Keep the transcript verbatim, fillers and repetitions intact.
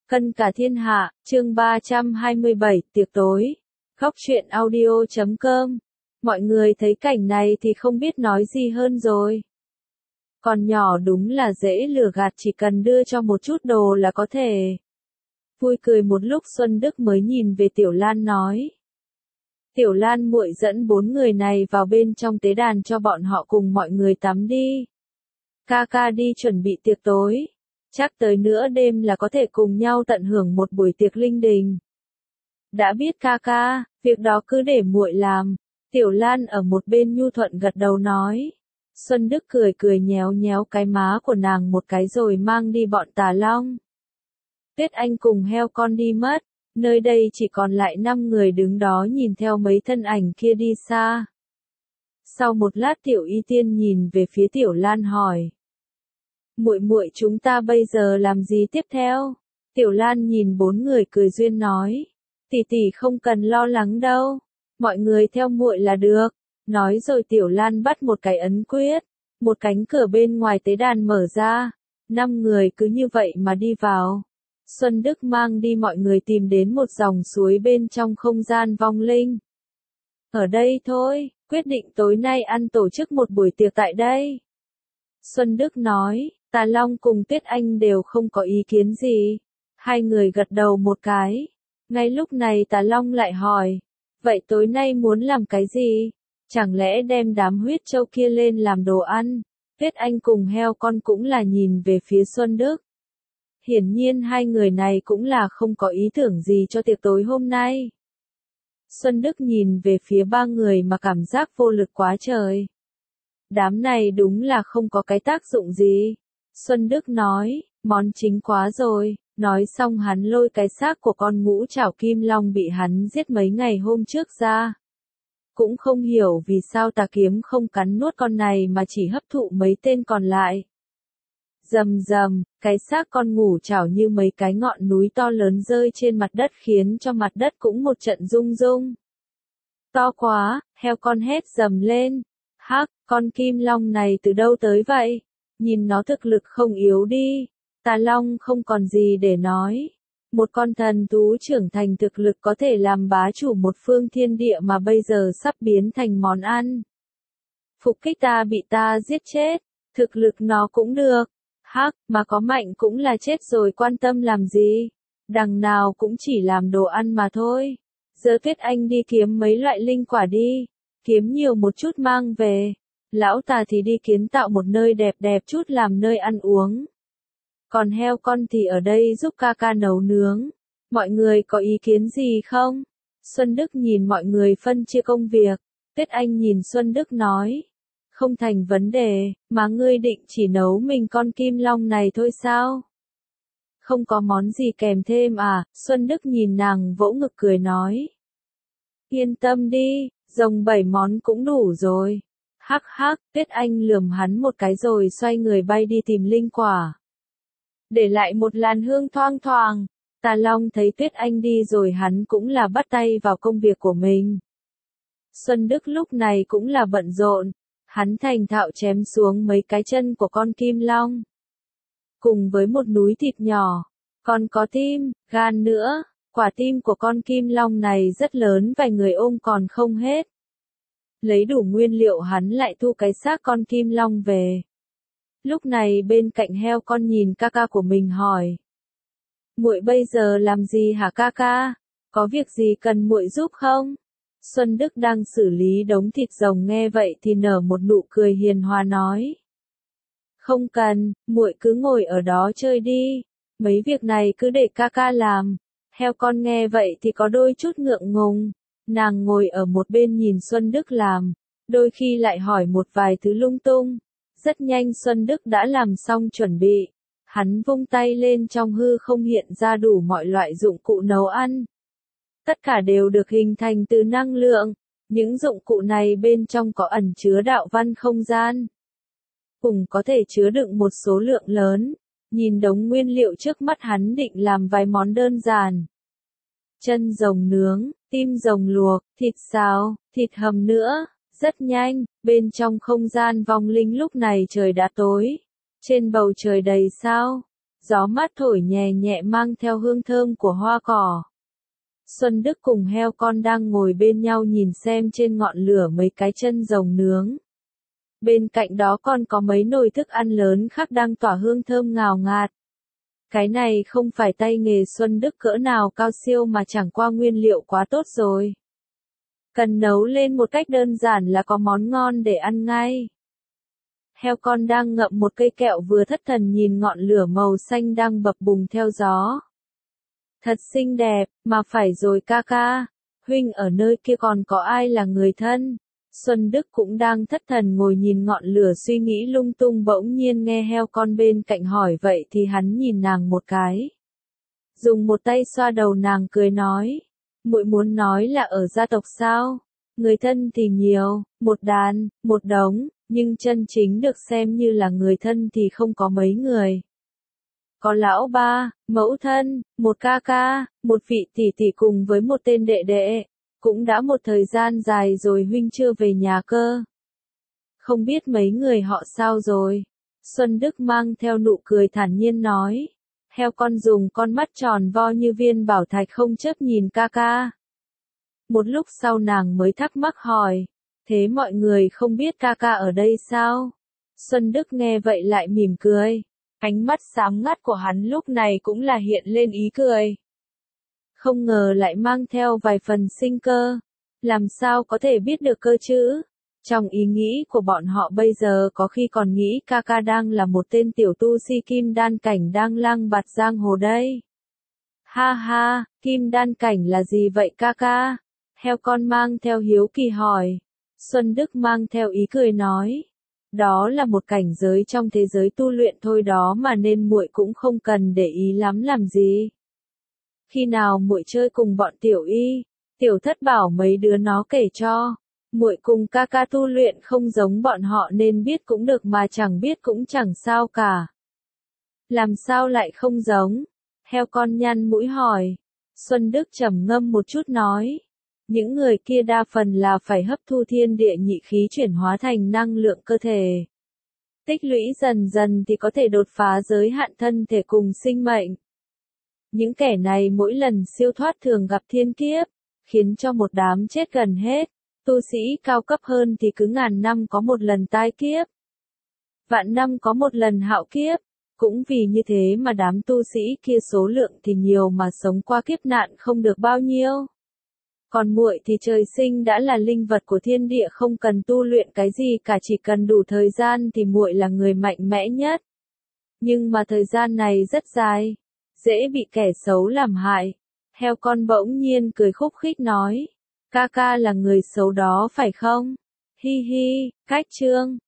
Cân cả thiên hạ, chương ba trăm hai mươi bảy, tiệc tối. Góc truyện audio chấm com. Mọi người thấy cảnh này thì không biết nói gì hơn rồi. Còn nhỏ đúng là dễ lừa gạt, chỉ cần đưa cho một chút đồ là có thể. Vui cười một lúc Xuân Đức mới nhìn về Tiểu Lan nói. Tiểu Lan muội dẫn bốn người này vào bên trong tế đàn cho bọn họ cùng mọi người tắm đi. Ca ca đi chuẩn bị tiệc tối. Chắc tới nửa đêm là có thể cùng nhau tận hưởng một buổi tiệc linh đình. Đã biết ca ca, việc đó cứ để muội làm. Tiểu Lan ở một bên nhu thuận gật đầu nói. Xuân Đức cười cười nhéo nhéo cái má của nàng một cái rồi mang đi bọn Tà Long. Tuyết Anh cùng heo con đi mất, nơi đây chỉ còn lại năm người đứng đó nhìn theo mấy thân ảnh kia đi xa. Sau một lát Tiểu Y Tiên nhìn về phía Tiểu Lan hỏi. Muội muội chúng ta bây giờ làm gì tiếp theo? Tiểu Lan nhìn bốn người cười duyên nói. Tỷ tỷ không cần lo lắng đâu. Mọi người theo muội là được. Nói rồi Tiểu Lan bắt một cái ấn quyết. Một cánh cửa bên ngoài tế đàn mở ra. Năm người cứ như vậy mà đi vào. Xuân Đức mang đi mọi người tìm đến một dòng suối bên trong không gian vong linh. Ở đây thôi, quyết định tối nay ăn tổ chức một buổi tiệc tại đây. Xuân Đức nói. Tà Long cùng Tuyết Anh đều không có ý kiến gì. Hai người gật đầu một cái. Ngay lúc này Tà Long lại hỏi. Vậy tối nay muốn làm cái gì? Chẳng lẽ đem đám huyết trâu kia lên làm đồ ăn? Tuyết Anh cùng heo con cũng là nhìn về phía Xuân Đức. Hiển nhiên hai người này cũng là không có ý tưởng gì cho tiệc tối hôm nay. Xuân Đức nhìn về phía ba người mà cảm giác vô lực quá trời. Đám này đúng là không có cái tác dụng gì. Xuân Đức nói, món chính quá rồi, nói xong hắn lôi cái xác của con ngũ trảo kim long bị hắn giết mấy ngày hôm trước ra. Cũng không hiểu vì sao tà kiếm không cắn nuốt con này mà chỉ hấp thụ mấy tên còn lại. Rầm rầm, cái xác con ngũ trảo như mấy cái ngọn núi to lớn rơi trên mặt đất khiến cho mặt đất cũng một trận rung rung. To quá, heo con hét rầm lên. Hắc, con kim long này từ đâu tới vậy? Nhìn nó thực lực không yếu đi. Tà Long không còn gì để nói. Một con thần thú trưởng thành thực lực có thể làm bá chủ một phương thiên địa mà bây giờ sắp biến thành món ăn. Phục kích ta bị ta giết chết. Thực lực nó cũng được. Hắc, mà có mạnh cũng là chết rồi quan tâm làm gì. Đằng nào cũng chỉ làm đồ ăn mà thôi. Giờ Tuyết Anh đi kiếm mấy loại linh quả đi. Kiếm nhiều một chút mang về. Lão Tà thì đi kiến tạo một nơi đẹp đẹp chút làm nơi ăn uống. Còn heo con thì ở đây giúp ca ca nấu nướng. Mọi người có ý kiến gì không? Xuân Đức nhìn mọi người phân chia công việc. Tuyết Anh nhìn Xuân Đức nói. Không thành vấn đề, mà ngươi định chỉ nấu mình con kim long này thôi sao? Không có món gì kèm thêm à? Xuân Đức nhìn nàng vỗ ngực cười nói. Yên tâm đi, rồng bảy món cũng đủ rồi. Hắc hắc, Tuyết Anh lườm hắn một cái rồi xoay người bay đi tìm linh quả. Để lại một làn hương thoang thoảng. Tà Long thấy Tuyết Anh đi rồi hắn cũng là bắt tay vào công việc của mình. Xuân Đức lúc này cũng là bận rộn. Hắn thành thạo chém xuống mấy cái chân của con kim long. Cùng với một núi thịt nhỏ. Còn có tim, gan nữa. Quả tim của con kim long này rất lớn vài người ôm còn không hết. Lấy đủ nguyên liệu hắn lại thu cái xác con kim long về. Lúc này bên cạnh heo con nhìn ca ca của mình hỏi. Muội bây giờ làm gì hả ca ca? Có việc gì cần muội giúp không? Xuân Đức đang xử lý đống thịt rồng nghe vậy thì nở một nụ cười hiền hòa nói. Không cần, muội cứ ngồi ở đó chơi đi. Mấy việc này cứ để ca ca làm. Heo con nghe vậy thì có đôi chút ngượng ngùng. Nàng ngồi ở một bên nhìn Xuân Đức làm, đôi khi lại hỏi một vài thứ lung tung. Rất nhanh Xuân Đức đã làm xong chuẩn bị. Hắn vung tay lên trong hư không hiện ra đủ mọi loại dụng cụ nấu ăn. Tất cả đều được hình thành từ năng lượng. Những dụng cụ này bên trong có ẩn chứa đạo văn không gian. Cùng có thể chứa đựng một số lượng lớn. Nhìn đống nguyên liệu trước mắt hắn định làm vài món đơn giản. Chân rồng nướng, tim rồng luộc, thịt xào, thịt hầm nữa. Rất nhanh, bên trong không gian vong linh lúc này trời đã tối. Trên bầu trời đầy sao. Gió mát thổi nhẹ nhẹ mang theo hương thơm của hoa cỏ. Xuân Đức cùng heo con đang ngồi bên nhau nhìn xem trên ngọn lửa mấy cái chân rồng nướng. Bên cạnh đó còn có mấy nồi thức ăn lớn khác đang tỏa hương thơm ngào ngạt. Cái này không phải tay nghề Xuân Đức cỡ nào cao siêu mà chẳng qua nguyên liệu quá tốt rồi. Cần nấu lên một cách đơn giản là có món ngon để ăn ngay. Heo con đang ngậm một cây kẹo vừa thất thần nhìn ngọn lửa màu xanh đang bập bùng theo gió. Thật xinh đẹp, mà phải rồi ca ca. Huynh ở nơi kia còn có ai là người thân? Xuân Đức cũng đang thất thần ngồi nhìn ngọn lửa suy nghĩ lung tung, bỗng nhiên nghe heo con bên cạnh hỏi vậy thì hắn nhìn nàng một cái. Dùng một tay xoa đầu nàng cười nói. Muội muốn nói là ở gia tộc sao? Người thân thì nhiều, một đàn, một đống, nhưng chân chính được xem như là người thân thì không có mấy người. Có lão ba, mẫu thân, một ca ca, một vị tỷ tỷ cùng với một tên đệ đệ. Cũng đã một thời gian dài rồi huynh chưa về nhà cơ. Không biết mấy người họ sao rồi? Xuân Đức mang theo nụ cười thản nhiên nói. Heo con dùng con mắt tròn vo như viên bảo thạch không chớp nhìn ca ca. Một lúc sau nàng mới thắc mắc hỏi. Thế mọi người không biết ca ca ở đây sao? Xuân Đức nghe vậy lại mỉm cười. Ánh mắt sáng ngắt của hắn lúc này cũng là hiện lên ý cười. Không ngờ lại mang theo vài phần sinh cơ. Làm sao có thể biết được cơ chứ? Trong ý nghĩ của bọn họ bây giờ có khi còn nghĩ ca ca đang là một tên tiểu tu si kim đan cảnh đang lang bạt giang hồ đây. Ha ha, kim đan cảnh là gì vậy ca ca? Heo con mang theo hiếu kỳ hỏi. Xuân Đức mang theo ý cười nói. Đó là một cảnh giới trong thế giới tu luyện thôi đó mà nên muội cũng không cần để ý lắm làm gì. Khi nào muội chơi cùng bọn tiểu y, tiểu thất bảo mấy đứa nó kể cho. Muội cùng ca ca tu luyện không giống bọn họ nên biết cũng được mà chẳng biết cũng chẳng sao cả. Làm sao lại không giống? Heo con nhăn mũi hỏi. Xuân Đức trầm ngâm một chút nói. Những người kia đa phần là phải hấp thu thiên địa nhị khí chuyển hóa thành năng lượng cơ thể. Tích lũy dần dần thì có thể đột phá giới hạn thân thể cùng sinh mệnh. Những kẻ này mỗi lần siêu thoát thường gặp thiên kiếp, khiến cho một đám chết gần hết. Tu sĩ cao cấp hơn thì cứ ngàn năm có một lần tai kiếp. Vạn năm có một lần hạo kiếp. Cũng vì như thế mà đám tu sĩ kia số lượng thì nhiều mà sống qua kiếp nạn không được bao nhiêu. Còn muội thì trời sinh đã là linh vật của thiên địa không cần tu luyện cái gì cả chỉ cần đủ thời gian thì muội là người mạnh mẽ nhất. Nhưng mà thời gian này rất dài, dễ bị kẻ xấu làm hại. Heo con bỗng nhiên cười khúc khích nói. Ca ca là người xấu đó phải không? Hi hi, cách chương.